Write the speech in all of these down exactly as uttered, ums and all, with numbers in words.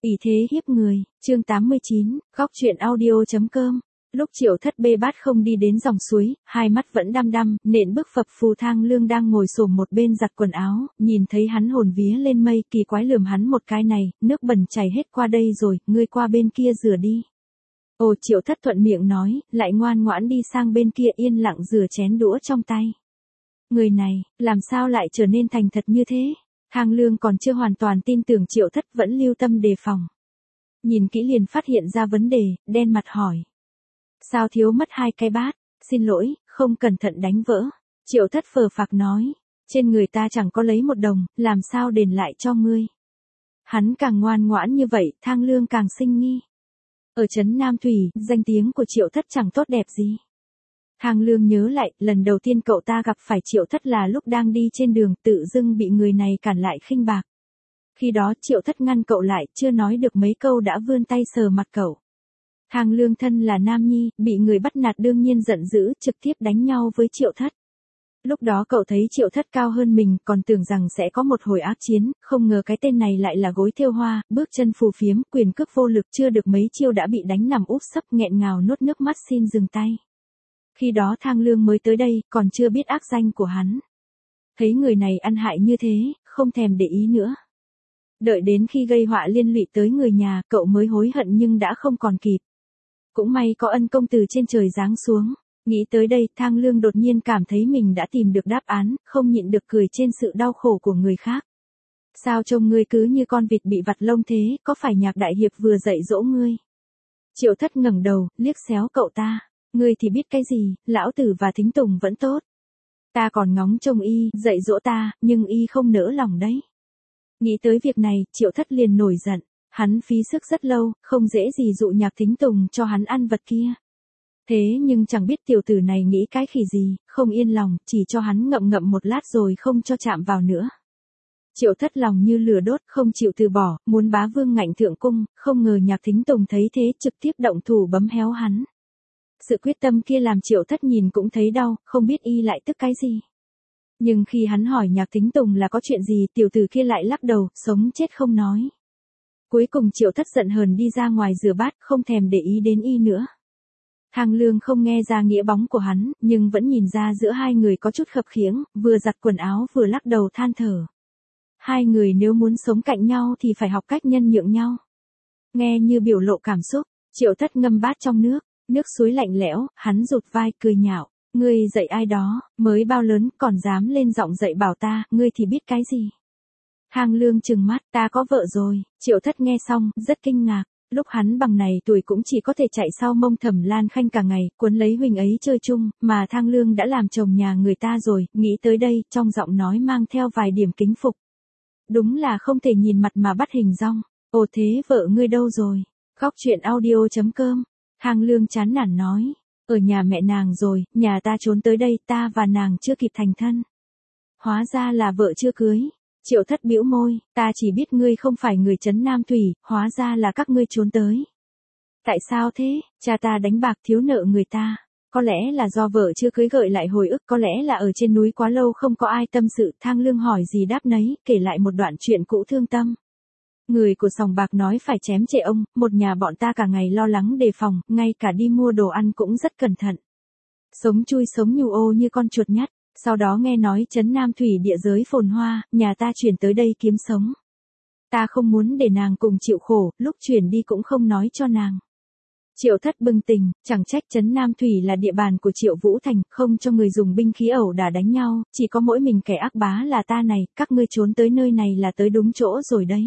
Ỷ thế hiếp người, chương tám mươi chín, góc truyện audio.com. Lúc Triệu Thất bê bát không đi đến dòng suối, hai mắt vẫn đăm đăm, nện bước phập phù. Thang Lương đang ngồi xổm một bên giặt quần áo, nhìn thấy hắn hồn vía lên mây, kỳ quái lườm hắn một cái, này, nước bẩn chảy hết qua đây rồi, ngươi qua bên kia rửa đi. Ồ, Triệu Thất thuận miệng nói, lại ngoan ngoãn đi sang bên kia yên lặng rửa chén đũa trong tay. Người này, làm sao lại trở nên thành thật như thế? Thang Lương còn chưa hoàn toàn tin tưởng Triệu Thất, vẫn lưu tâm đề phòng. Nhìn kỹ liền phát hiện ra vấn đề, đen mặt hỏi. Sao thiếu mất hai cái bát? Xin lỗi, không cẩn thận đánh vỡ. Triệu Thất phờ phạc nói. Trên người ta chẳng có lấy một đồng, làm sao đền lại cho ngươi? Hắn càng ngoan ngoãn như vậy, Thang Lương càng sinh nghi. Ở trấn Nam Thủy, danh tiếng của Triệu Thất chẳng tốt đẹp gì. Thang Lương nhớ lại, lần đầu tiên cậu ta gặp phải Triệu Thất là lúc đang đi trên đường, tự dưng bị người này cản lại khinh bạc. Khi đó Triệu Thất ngăn cậu lại, chưa nói được mấy câu đã vươn tay sờ mặt cậu. Thang Lương thân là nam nhi, bị người bắt nạt đương nhiên giận dữ, trực tiếp đánh nhau với Triệu Thất. Lúc đó cậu thấy Triệu Thất cao hơn mình, còn tưởng rằng sẽ có một hồi ác chiến, không ngờ cái tên này lại là gối thêu hoa, bước chân phù phiếm, quyền cước vô lực, chưa được mấy chiêu đã bị đánh nằm úp sấp, nghẹn ngào nuốt nước mắt xin dừng tay. Khi đó Thang Lương mới tới đây, còn chưa biết ác danh của hắn. Thấy người này ăn hại như thế, không thèm để ý nữa. Đợi đến khi gây họa liên lụy tới người nhà, cậu mới hối hận nhưng đã không còn kịp. Cũng may có ân công từ trên trời giáng xuống. Nghĩ tới đây, Thang Lương đột nhiên cảm thấy mình đã tìm được đáp án, không nhịn được cười trên sự đau khổ của người khác. Sao trông ngươi cứ như con vịt bị vặt lông thế, có phải Nhạc đại hiệp vừa dạy dỗ ngươi? Triệu Thất ngẩng đầu, liếc xéo cậu ta. Ngươi thì biết cái gì, lão tử và Thính Tùng vẫn tốt. Ta còn ngóng trông y, dạy dỗ ta, nhưng y không nỡ lòng đấy. Nghĩ tới việc này, Triệu Thất liền nổi giận. Hắn phí sức rất lâu, không dễ gì dụ Nhạc Thính Tùng cho hắn ăn vật kia. Thế nhưng chẳng biết tiểu tử này nghĩ cái khỉ gì, không yên lòng, chỉ cho hắn ngậm ngậm một lát rồi không cho chạm vào nữa. Triệu Thất lòng như lửa đốt, không chịu từ bỏ, muốn bá vương ngạnh thượng cung, không ngờ Nhạc Thính Tùng thấy thế trực tiếp động thủ bấm héo hắn. Sự quyết tâm kia làm Triệu Thất nhìn cũng thấy đau, không biết y lại tức cái gì. Nhưng khi hắn hỏi Nhạc Thính Tùng là có chuyện gì, tiểu tử kia lại lắc đầu, sống chết không nói. Cuối cùng Triệu Thất giận hờn đi ra ngoài rửa bát, không thèm để ý đến y nữa. Thang Lương không nghe ra nghĩa bóng của hắn, nhưng vẫn nhìn ra giữa hai người có chút khập khiễng, vừa giặt quần áo vừa lắc đầu than thở. Hai người nếu muốn sống cạnh nhau thì phải học cách nhân nhượng nhau. Nghe như biểu lộ cảm xúc, Triệu Thất ngâm bát trong nước, nước suối lạnh lẽo, hắn rụt vai cười nhạo. Ngươi dạy ai đó, mới bao lớn, còn dám lên giọng dạy bảo ta, ngươi thì biết cái gì? Thang Lương trừng mắt, ta có vợ rồi. Triệu Thất nghe xong, rất kinh ngạc. Lúc hắn bằng này tuổi cũng chỉ có thể chạy sau mông Thẩm Lan Khanh cả ngày, cuốn lấy huynh ấy chơi chung, mà Thang Lương đã làm chồng nhà người ta rồi. Nghĩ tới đây, trong giọng nói mang theo vài điểm kính phục. Đúng là không thể nhìn mặt mà bắt hình dong. Ồ thế vợ ngươi đâu rồi? Góc truyện audio.com. Thang Lương chán nản nói. Ở nhà mẹ nàng rồi, nhà ta trốn tới đây, ta và nàng chưa kịp thành thân. Hóa ra là vợ chưa cưới. Triệu Thất bĩu môi, ta chỉ biết ngươi không phải người trấn Nam Thủy, hóa ra là các ngươi trốn tới. Tại sao thế? Cha ta đánh bạc thiếu nợ người ta. Có lẽ là do vợ chưa cưới gợi lại hồi ức, có lẽ là ở trên núi quá lâu không có ai tâm sự. Thang Lương hỏi gì đáp nấy, kể lại một đoạn chuyện cũ thương tâm. Người của sòng bạc nói phải chém chệ ông, một nhà bọn ta cả ngày lo lắng đề phòng, ngay cả đi mua đồ ăn cũng rất cẩn thận. Sống chui sống nhù ô như con chuột nhắt. Sau đó nghe nói trấn Nam Thủy địa giới phồn hoa, nhà ta chuyển tới đây kiếm sống. Ta không muốn để nàng cùng chịu khổ, lúc chuyển đi cũng không nói cho nàng. Triệu Thất bừng tỉnh, chẳng trách trấn Nam Thủy là địa bàn của Triệu Vũ Thành, không cho người dùng binh khí ẩu đả đánh nhau, chỉ có mỗi mình kẻ ác bá là ta này, các ngươi trốn tới nơi này là tới đúng chỗ rồi đấy.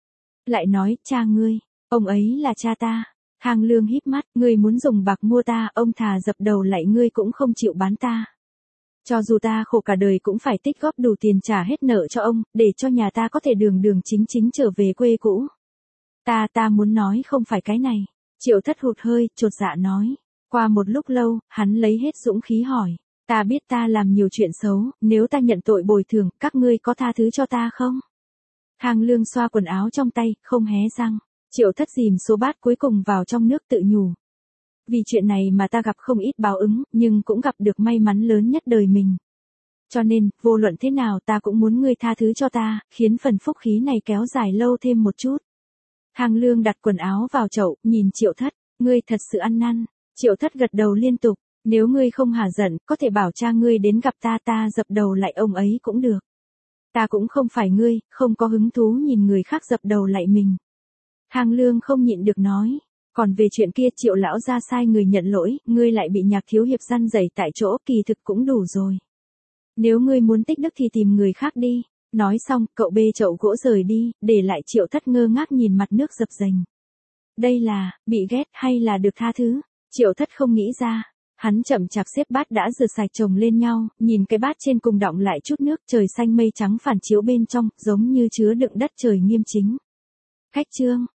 Lại nói, cha ngươi, ông ấy là cha ta. Thang Lương híp mắt, ngươi muốn dùng bạc mua ta, ông thà dập đầu lại ngươi cũng không chịu bán ta. Cho dù ta khổ cả đời cũng phải tích góp đủ tiền trả hết nợ cho ông, để cho nhà ta có thể đường đường chính chính trở về quê cũ. Ta ta muốn nói không phải cái này. Triệu Thất hụt hơi, chột dạ nói. Qua một lúc lâu, hắn lấy hết dũng khí hỏi. Ta biết ta làm nhiều chuyện xấu, nếu ta nhận tội bồi thường, các ngươi có tha thứ cho ta không? Thang Lương xoa quần áo trong tay, không hé răng. Triệu Thất dìm số bát cuối cùng vào trong nước tự nhủ. Vì chuyện này mà ta gặp không ít báo ứng, nhưng cũng gặp được may mắn lớn nhất đời mình. Cho nên, vô luận thế nào ta cũng muốn ngươi tha thứ cho ta, khiến phần phúc khí này kéo dài lâu thêm một chút. Thang Lương đặt quần áo vào chậu, nhìn Triệu Thất, ngươi thật sự ăn năn. Triệu Thất gật đầu liên tục, nếu ngươi không hả giận, có thể bảo cha ngươi đến gặp ta, ta dập đầu lại ông ấy cũng được. Ta cũng không phải ngươi, không có hứng thú nhìn người khác dập đầu lại mình. Thang Lương không nhịn được nói, còn về chuyện kia Triệu lão ra sai người nhận lỗi, ngươi lại bị Nhạc thiếu hiệp răn rẩy tại chỗ, kỳ thực cũng đủ rồi. Nếu ngươi muốn tích đức thì tìm người khác đi. Nói xong, cậu bê chậu gỗ rời đi, để lại Triệu Thất ngơ ngác nhìn mặt nước dập dềnh. Đây là, bị ghét hay là được tha thứ? Triệu Thất không nghĩ ra. Hắn chậm chạp xếp bát đã rửa sạch chồng lên nhau, nhìn cái bát trên cùng đọng lại chút nước, trời xanh mây trắng phản chiếu bên trong, giống như chứa đựng đất trời nghiêm chính. Khách trương,